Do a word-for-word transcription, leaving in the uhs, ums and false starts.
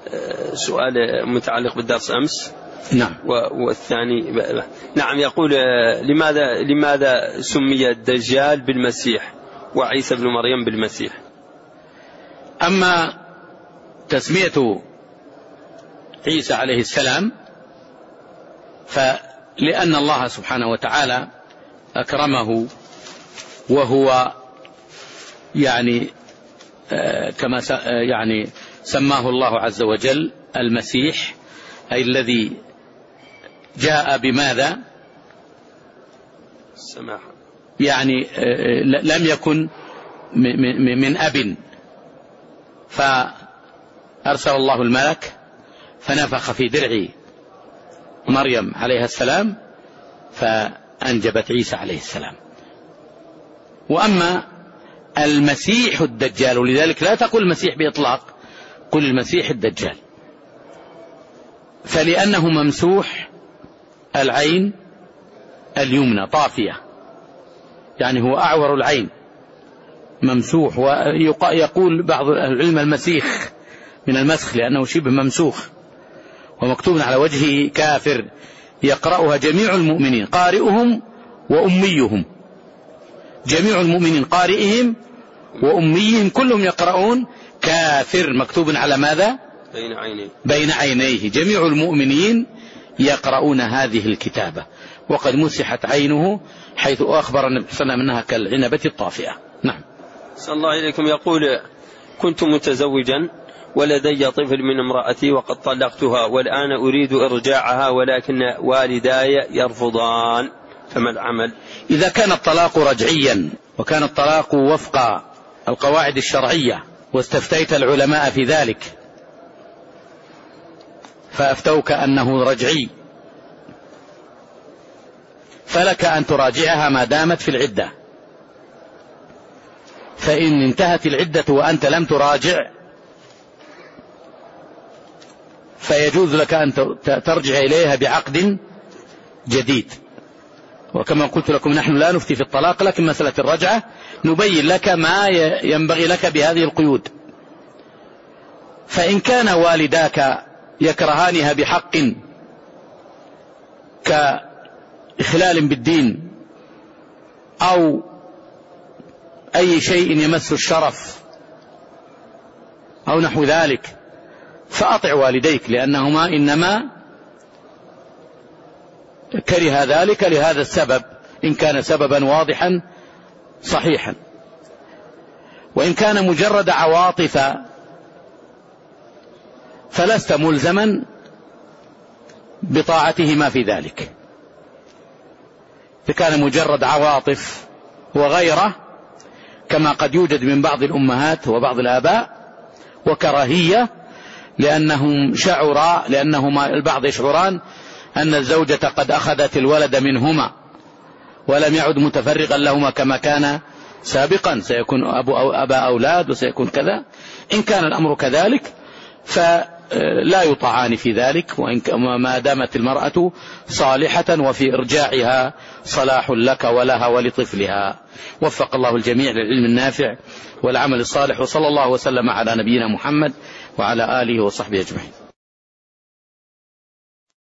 سؤال متعلق بالدرس أمس. نعم. والثاني نعم يقول لماذا لماذا سمي الدجال بالمسيح وعيسى بن مريم بالمسيح؟ أما تسمية عيسى عليه السلام فلأن الله سبحانه وتعالى أكرمه وهو يعني كما يعني سماه الله عز وجل المسيح، أي الذي جاء بماذا؟ السماحة، يعني لم يكن من أب، فأرسل الله الملك فنفخ في درع مريم عليها السلام فأنجبت عيسى عليه السلام. وأما المسيح الدجال، ولذلك لا تقول المسيح بإطلاق، قل المسيح الدجال، فلأنه ممسوح العين اليمنى طافية، يعني هو أعور العين ممسوح. ويقول بعض العلم المسيخ من المسخ لأنه شبه ممسوخ، ومكتوب على وجهه كافر يقرأها جميع المؤمنين قارئهم وأميهم، جميع المؤمنين قارئهم وأميهم كلهم يقرؤون كافر، مكتوب على ماذا؟ بين عينيه بين عينيه، جميع المؤمنين يقرؤون هذه الكتابة، وقد مسحت عينه حيث أخبر النبي صلى الله عليه وسلم أنها كالعنبة الطافئة. نعم. صلى الله عليكم. يقول كنت متزوجا ولدي طفل من امرأتي وقد طلقتها والآن أريد إرجاعها ولكن والداي يرفضان، فما العمل؟ إذا كان الطلاق رجعيا وكان الطلاق وفق القواعد الشرعية واستفتيت العلماء في ذلك فأفتوك أنه رجعي، فلك أن تراجعها ما دامت في العدة، فإن انتهت العدة وأنت لم تراجع فيجوز لك أن ترجع إليها بعقد جديد. وكما قلت لكم نحن لا نفتي في الطلاق، لكن مسألة الرجعة نبين لك ما ينبغي لك بهذه القيود. فإن كان والداك يكرهانها بحق كإخلال بالدين أو أي شيء يمس الشرف أو نحو ذلك فأطع والديك، لأنهما إنما كره ذلك لهذا السبب إن كان سببا واضحا صحيحا. وإن كان مجرد عواطف فلست ملزما بطاعتهما في ذلك. إذا كان مجرد عواطف وغيره كما قد يوجد من بعض الأمهات وبعض الآباء وكراهية لأنهم شعرا لأنهما البعض يشعران أن الزوجة قد أخذت الولد منهما ولم يعد متفرغا لهما كما كان سابقا، سيكون أبو أو أبا أولاد وسيكون كذا. إن كان الأمر كذلك فلا يطاعان في ذلك، وما دامت المرأة صالحة وفي إرجاعها صلاح لك ولها ولطفلها. وفق الله الجميع للعلم النافع والعمل الصالح، وصلى الله وسلم على نبينا محمد وعلى آله وصحبه أجمعين.